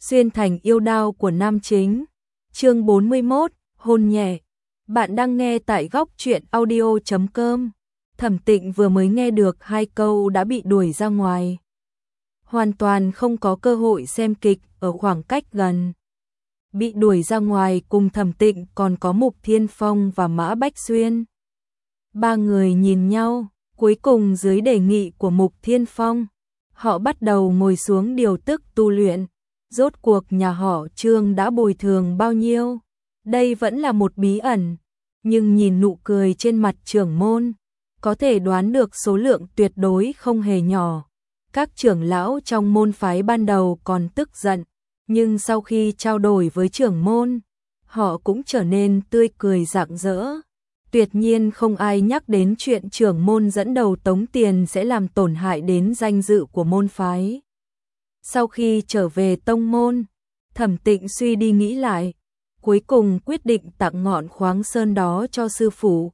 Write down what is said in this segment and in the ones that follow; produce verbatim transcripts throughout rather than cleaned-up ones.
xuyên thành yêu đao của nam chính. Chương bốn mươi mốt, hôn nhẹ. Bạn đang nghe tại góc truyện audio chấm com. Thẩm Tịnh vừa mới nghe được hai câu đã bị đuổi ra ngoài. Hoàn toàn không có cơ hội xem kịch ở khoảng cách gần. Bị đuổi ra ngoài cùng Thẩm Tịnh còn có Mục Thiên Phong và Mã Bách Xuyên. Ba người nhìn nhau, cuối cùng dưới đề nghị của Mục Thiên Phong, họ bắt đầu ngồi xuống điều tức tu luyện. Rốt cuộc nhà họ Trương đã bồi thường bao nhiêu? Đây vẫn là một bí ẩn, nhưng nhìn nụ cười trên mặt trưởng môn, có thể đoán được số lượng tuyệt đối không hề nhỏ. Các trưởng lão trong môn phái ban đầu còn tức giận, nhưng sau khi trao đổi với trưởng môn, họ cũng trở nên tươi cười rạng rỡ. Tuyệt nhiên không ai nhắc đến chuyện trưởng môn dẫn đầu tống tiền sẽ làm tổn hại đến danh dự của môn phái. Sau khi trở về tông môn, Thẩm Tịnh suy đi nghĩ lại, cuối cùng quyết định tặng ngọn khoáng sơn đó cho sư phụ.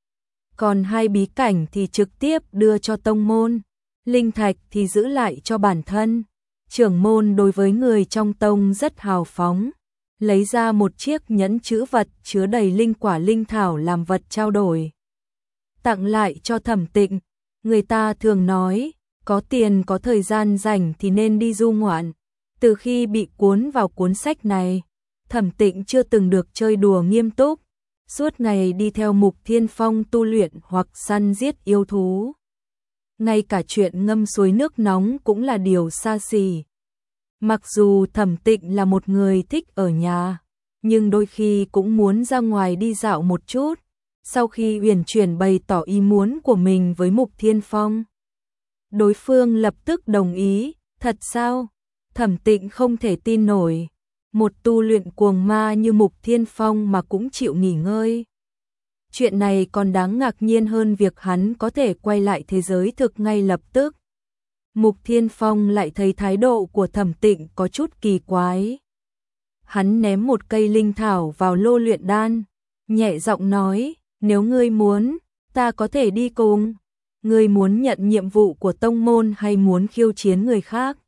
Còn hai bí cảnh thì trực tiếp đưa cho tông môn, linh thạch thì giữ lại cho bản thân. Trưởng môn đối với người trong tông rất hào phóng, lấy ra một chiếc nhẫn chữ vật chứa đầy linh quả linh thảo làm vật trao đổi. Tặng lại cho Thẩm Tịnh, người ta thường nói, có tiền có thời gian rảnh thì nên đi du ngoạn. Từ khi bị cuốn vào cuốn sách này, Thẩm Tịnh chưa từng được chơi đùa nghiêm túc, suốt ngày đi theo Mục Thiên Phong tu luyện hoặc săn giết yêu thú. Ngay cả chuyện ngâm suối nước nóng cũng là điều xa xỉ. Mặc dù Thẩm Tịnh là một người thích ở nhà, nhưng đôi khi cũng muốn ra ngoài đi dạo một chút. Sau khi uyển chuyển bày tỏ ý muốn của mình với Mục Thiên Phong, đối phương lập tức đồng ý. Thật sao? Thẩm Tịnh không thể tin nổi. Một tu luyện cuồng ma như Mục Thiên Phong mà cũng chịu nghỉ ngơi. Chuyện này còn đáng ngạc nhiên hơn việc hắn có thể quay lại thế giới thực ngay lập tức. Mục Thiên Phong lại thấy thái độ của Thẩm Tịnh có chút kỳ quái. Hắn ném một cây linh thảo vào lô luyện đan, nhẹ giọng nói, nếu ngươi muốn, ta có thể đi cùng. Ngươi muốn nhận nhiệm vụ của tông môn hay muốn khiêu chiến người khác?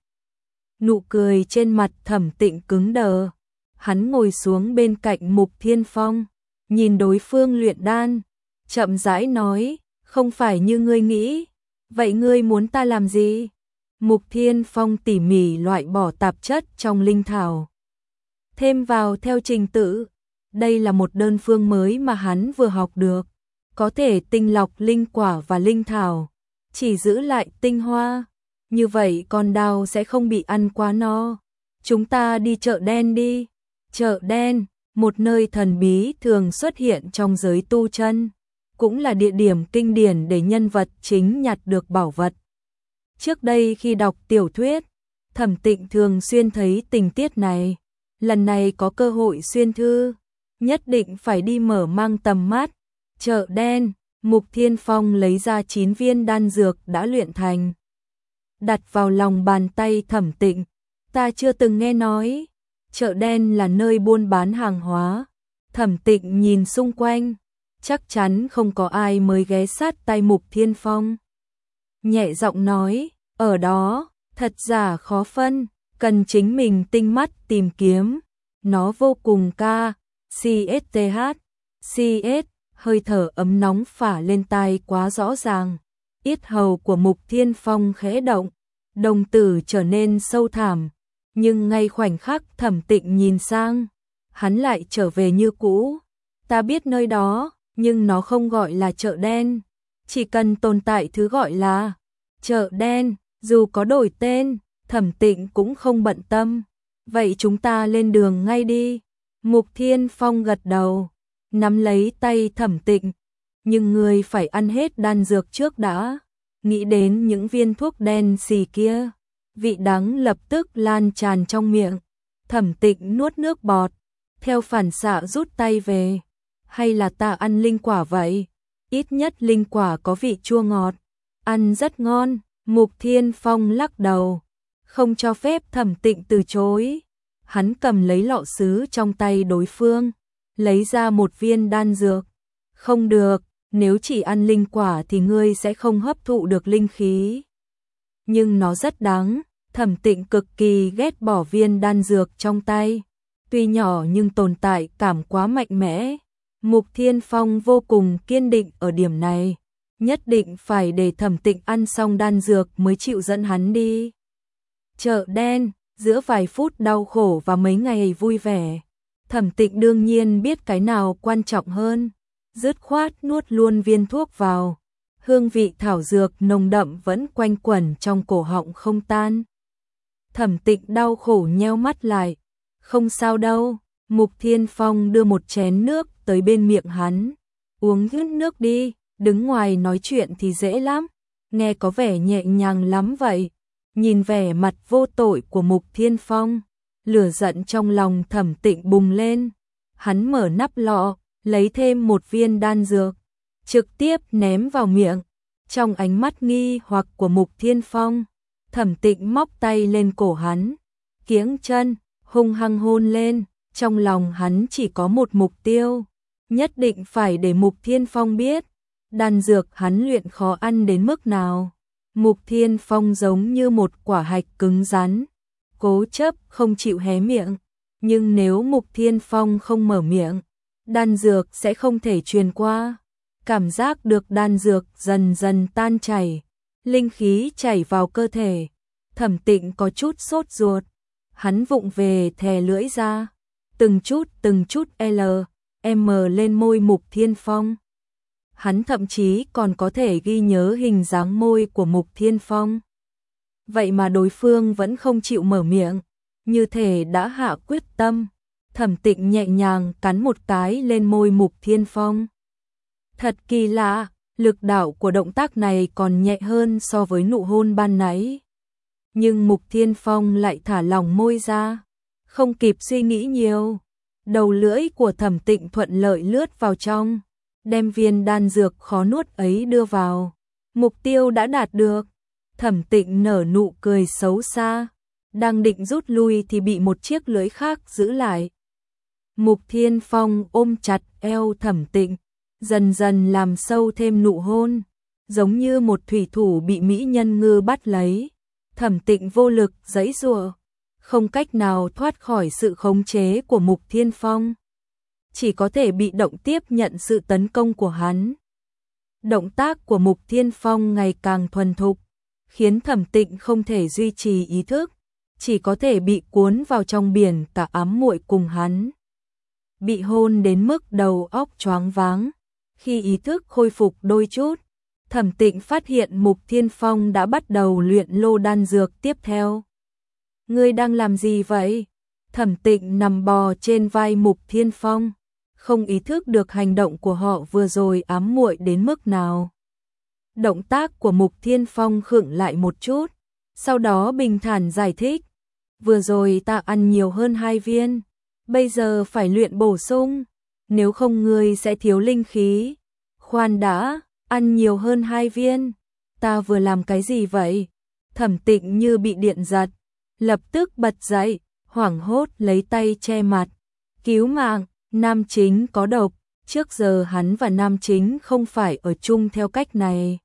Nụ cười trên mặt Thẩm Tịnh cứng đờ. Hắn ngồi xuống bên cạnh Mục Thiên Phong, nhìn đối phương luyện đan, chậm rãi nói, không phải như ngươi nghĩ. Vậy ngươi muốn ta làm gì? Mục Thiên Phong tỉ mỉ loại bỏ tạp chất trong linh thảo, thêm vào theo trình tự. Đây là một đơn phương mới mà hắn vừa học được, có thể tinh lọc linh quả và linh thảo, chỉ giữ lại tinh hoa. Như vậy con đao sẽ không bị ăn quá no. Chúng ta đi chợ đen đi. Chợ đen, một nơi thần bí thường xuất hiện trong giới tu chân, cũng là địa điểm kinh điển để nhân vật chính nhặt được bảo vật. Trước đây khi đọc tiểu thuyết, Thẩm Tịnh thường xuyên thấy tình tiết này. Lần này có cơ hội xuyên thư, nhất định phải đi mở mang tầm mắt. Chợ đen, Mục Thiên Phong lấy ra chín viên đan dược đã luyện thành, đặt vào lòng bàn tay Thẩm Tịnh. Ta chưa từng nghe nói chợ đen là nơi buôn bán hàng hóa. Thẩm Tịnh nhìn xung quanh, chắc chắn không có ai mới ghé sát tai Mục Thiên Phong. Nhẹ giọng nói, ở đó, thật giả khó phân, cần chính mình tinh mắt tìm kiếm. Nó vô cùng ca, CSTH, CS, hơi thở ấm nóng phả lên tai quá rõ ràng. Yết hầu của Mục Thiên Phong khẽ động, đồng tử trở nên sâu thẳm, nhưng ngay khoảnh khắc Thẩm Tịnh nhìn sang, hắn lại trở về như cũ. Ta biết nơi đó, nhưng nó không gọi là chợ đen. Chỉ cần tồn tại thứ gọi là chợ đen, dù có đổi tên, Thẩm Tịnh cũng không bận tâm. Vậy chúng ta lên đường ngay đi. Mục Thiên Phong gật đầu, nắm lấy tay Thẩm Tịnh. Nhưng ngươi phải ăn hết đan dược trước đã. Nghĩ đến những viên thuốc đen xì kia, vị đắng lập tức lan tràn trong miệng. Thẩm Tịnh nuốt nước bọt, theo phản xạ rút tay về. Hay là ta ăn linh quả vậy? Ít nhất linh quả có vị chua ngọt, ăn rất ngon. Mục Thiên Phong lắc đầu, không cho phép Thẩm Tịnh từ chối. Hắn cầm lấy lọ sứ trong tay đối phương, lấy ra một viên đan dược. Không được, nếu chỉ ăn linh quả thì ngươi sẽ không hấp thụ được linh khí. Nhưng nó rất đắng, Thẩm Tịnh cực kỳ ghét bỏ viên đan dược trong tay, tuy nhỏ nhưng tồn tại cảm quá mạnh mẽ. Mục Thiên Phong vô cùng kiên định ở điểm này, nhất định phải để Thẩm Tịnh ăn xong đan dược mới chịu dẫn hắn đi. Chợ đen, giữa vài phút đau khổ và mấy ngày vui vẻ, Thẩm Tịnh đương nhiên biết cái nào quan trọng hơn, dứt khoát nuốt luôn viên thuốc vào. Hương vị thảo dược nồng đậm vẫn quanh quẩn trong cổ họng không tan. Thẩm Tịnh đau khổ nheo mắt lại, không sao đâu. Mục Thiên Phong đưa một chén nước tới bên miệng hắn, uống hết nước đi, đứng ngoài nói chuyện thì dễ lắm, nghe có vẻ nhẹ nhàng lắm vậy. Nhìn vẻ mặt vô tội của Mục Thiên Phong, lửa giận trong lòng Thẩm Tịnh bùng lên, hắn mở nắp lọ, lấy thêm một viên đan dược, trực tiếp ném vào miệng. Trong ánh mắt nghi hoặc của Mục Thiên Phong, Thẩm Tịnh móc tay lên cổ hắn, kiếng chân, hung hăng hôn lên. Trong lòng hắn chỉ có một mục tiêu, nhất định phải để Mục Thiên Phong biết, đan dược hắn luyện khó ăn đến mức nào. Mục Thiên Phong giống như một quả hạch cứng rắn, cố chấp không chịu hé miệng, nhưng nếu Mục Thiên Phong không mở miệng, đan dược sẽ không thể truyền qua. Cảm giác được đan dược dần dần tan chảy, linh khí chảy vào cơ thể, Thẩm Tịnh có chút sốt ruột, hắn vụng về thè lưỡi ra, từng chút từng chút L, M lên môi Mục Thiên Phong. Hắn thậm chí còn có thể ghi nhớ hình dáng môi của Mục Thiên Phong. Vậy mà đối phương vẫn không chịu mở miệng, như thể đã hạ quyết tâm. Thẩm Tịnh nhẹ nhàng cắn một cái lên môi Mục Thiên Phong. Thật kỳ lạ, lực đạo của động tác này còn nhẹ hơn so với nụ hôn ban nãy. Nhưng Mục Thiên Phong lại thả lỏng môi ra, không kịp suy nghĩ nhiều. Đầu lưỡi của Thẩm Tịnh thuận lợi lướt vào trong, đem viên đan dược khó nuốt ấy đưa vào. Mục tiêu đã đạt được. Thẩm Tịnh nở nụ cười xấu xa, đang định rút lui thì bị một chiếc lưỡi khác giữ lại. Mục Thiên Phong ôm chặt eo Thẩm Tịnh, dần dần làm sâu thêm nụ hôn, giống như một thủy thủ bị mỹ nhân ngư bắt lấy. Thẩm Tịnh vô lực giãy giụa, không cách nào thoát khỏi sự khống chế của Mục Thiên Phong, chỉ có thể bị động tiếp nhận sự tấn công của hắn. Động tác của Mục Thiên Phong ngày càng thuần thục, khiến Thẩm Tịnh không thể duy trì ý thức, chỉ có thể bị cuốn vào trong biển cả ám muội cùng hắn. Bị hôn đến mức đầu óc choáng váng, khi ý thức khôi phục đôi chút, Thẩm Tịnh phát hiện Mục Thiên Phong đã bắt đầu luyện lô đan dược tiếp theo. Ngươi đang làm gì vậy? Thẩm Tịnh nằm bò trên vai Mục Thiên Phong, không ý thức được hành động của họ vừa rồi ám muội đến mức nào. Động tác của Mục Thiên Phong khựng lại một chút, sau đó bình thản giải thích. Vừa rồi ta ăn nhiều hơn hai viên, bây giờ phải luyện bổ sung, nếu không ngươi sẽ thiếu linh khí. Khoan đã, ăn nhiều hơn hai viên, ta vừa làm cái gì vậy? Thẩm Tịnh như bị điện giật, lập tức bật dậy, hoảng hốt lấy tay che mặt. Cứu mạng, nam chính có độc, trước giờ hắn và nam chính không phải ở chung theo cách này.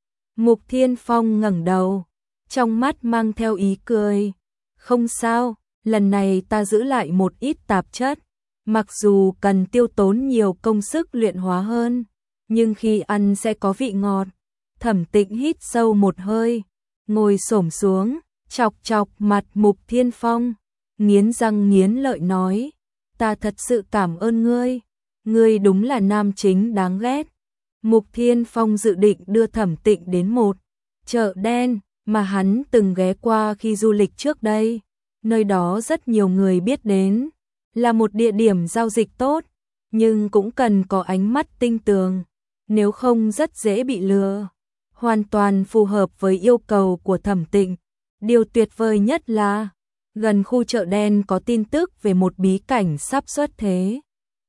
Mục Thiên Phong ngẩng đầu, trong mắt mang theo ý cười. Không sao, lần này ta giữ lại một ít tạp chất, mặc dù cần tiêu tốn nhiều công sức luyện hóa hơn, nhưng khi ăn sẽ có vị ngọt. Thẩm Tịnh hít sâu một hơi, ngồi xổm xuống, chọc chọc mặt Mục Thiên Phong, nghiến răng nghiến lợi nói, ta thật sự cảm ơn ngươi, ngươi đúng là nam chính đáng ghét. Mục Thiên Phong dự định đưa Thẩm Tịnh đến một chợ đen mà hắn từng ghé qua khi du lịch trước đây, nơi đó rất nhiều người biết đến, là một địa điểm giao dịch tốt, nhưng cũng cần có ánh mắt tinh tường, nếu không rất dễ bị lừa. Hoàn toàn phù hợp với yêu cầu của Thẩm Tịnh. Điều tuyệt vời nhất là, gần khu chợ đen có tin tức về một bí cảnh sắp xuất thế.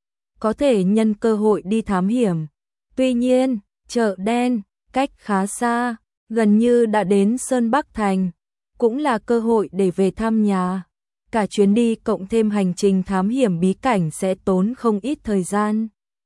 Có thể nhân cơ hội đi thám hiểm. Tuy nhiên, chợ đen, cách khá xa, gần như đã đến Sơn Bắc Thành, cũng là cơ hội để về thăm nhà. Cả chuyến đi cộng thêm hành trình thám hiểm bí cảnh sẽ tốn không ít thời gian.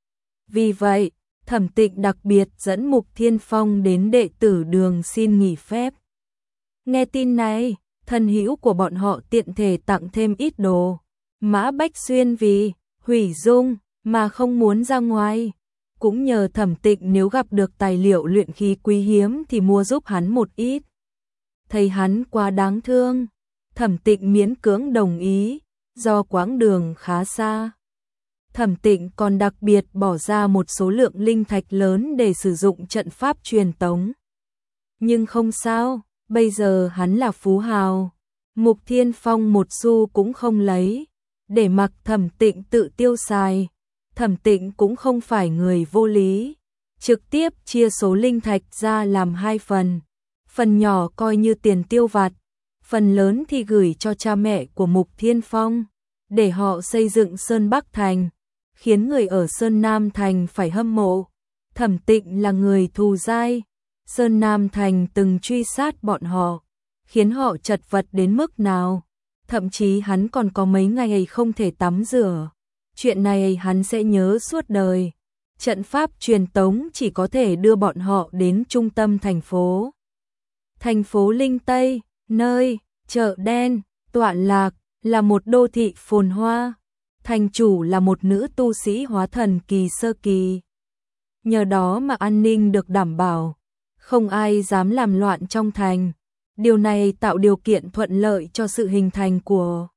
Vì vậy, Thẩm Tịnh đặc biệt dẫn Mục Thiên Phong đến đệ tử đường xin nghỉ phép. Nghe tin này, thân hữu của bọn họ tiện thể tặng thêm ít đồ. Mã Bách Xuyên vì hủy dung mà không muốn ra ngoài. Cũng nhờ Thẩm Tịnh nếu gặp được tài liệu luyện khí quý hiếm thì mua giúp hắn một ít. Thấy hắn quá đáng thương, Thẩm Tịnh miễn cưỡng đồng ý, do quãng đường khá xa. Thẩm Tịnh còn đặc biệt bỏ ra một số lượng linh thạch lớn để sử dụng trận pháp truyền tống. Nhưng không sao, bây giờ hắn là phú hào. Mục Thiên Phong một xu cũng không lấy, để mặc Thẩm Tịnh tự tiêu xài. Thẩm Tịnh cũng không phải người vô lý, trực tiếp chia số linh thạch ra làm hai phần. Phần nhỏ coi như tiền tiêu vặt, phần lớn thì gửi cho cha mẹ của Mục Thiên Phong, để họ xây dựng Sơn Bắc Thành, khiến người ở Sơn Nam Thành phải hâm mộ. Thẩm Tịnh là người thù dai, Sơn Nam Thành từng truy sát bọn họ, khiến họ chật vật đến mức nào. Thậm chí hắn còn có mấy ngày không thể tắm rửa. Chuyện này hắn sẽ nhớ suốt đời. Trận pháp truyền tống chỉ có thể đưa bọn họ đến trung tâm thành phố. Thành phố Linh Tây, nơi chợ đen tọa lạc, là một đô thị phồn hoa. Thành chủ là một nữ tu sĩ hóa thần kỳ sơ kỳ. Nhờ đó mà an ninh được đảm bảo, không ai dám làm loạn trong thành. Điều này tạo điều kiện thuận lợi cho sự hình thành của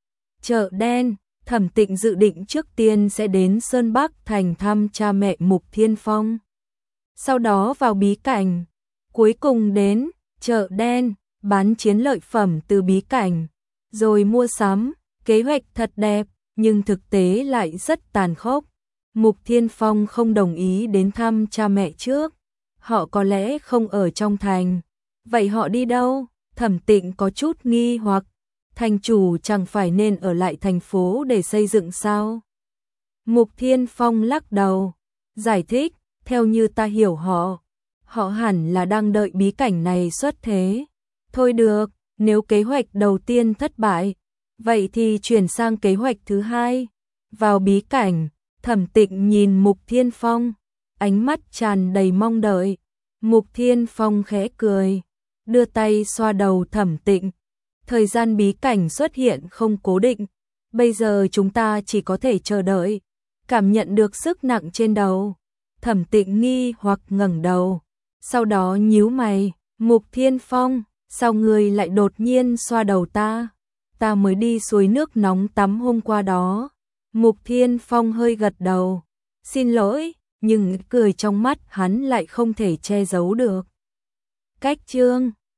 chợ đen. Thẩm Tịnh dự định trước tiên sẽ đến Sơn Bắc Thành thăm cha mẹ Mục Thiên Phong, sau đó vào bí cảnh, cuối cùng đến chợ đen, bán chiến lợi phẩm từ bí cảnh, rồi mua sắm. Kế hoạch thật đẹp, nhưng thực tế lại rất tàn khốc. Mục Thiên Phong không đồng ý đến thăm cha mẹ trước. Họ có lẽ không ở trong thành. Vậy họ đi đâu? Thẩm Tịnh có chút nghi hoặc. Thành chủ chẳng phải nên ở lại thành phố để xây dựng sao? Mục Thiên Phong lắc đầu, giải thích, theo như ta hiểu họ, họ hẳn là đang đợi bí cảnh này xuất thế. Thôi được, nếu kế hoạch đầu tiên thất bại, vậy thì chuyển sang kế hoạch thứ hai. Vào bí cảnh, Thẩm Tịnh nhìn Mục Thiên Phong, ánh mắt tràn đầy mong đợi. Mục Thiên Phong khẽ cười, đưa tay xoa đầu Thẩm Tịnh. Thời gian bí cảnh xuất hiện không cố định, bây giờ chúng ta chỉ có thể chờ đợi. Cảm nhận được sức nặng trên đầu, Thẩm Tịnh nghi hoặc ngẩng đầu, sau đó nhíu mày. Mục Thiên Phong, sao ngươi lại đột nhiên xoa đầu ta? Ta mới đi suối nước nóng tắm hôm qua đó. Mục Thiên Phong hơi gật đầu, xin lỗi, nhưng cười trong mắt hắn lại không thể che giấu được. Cách chương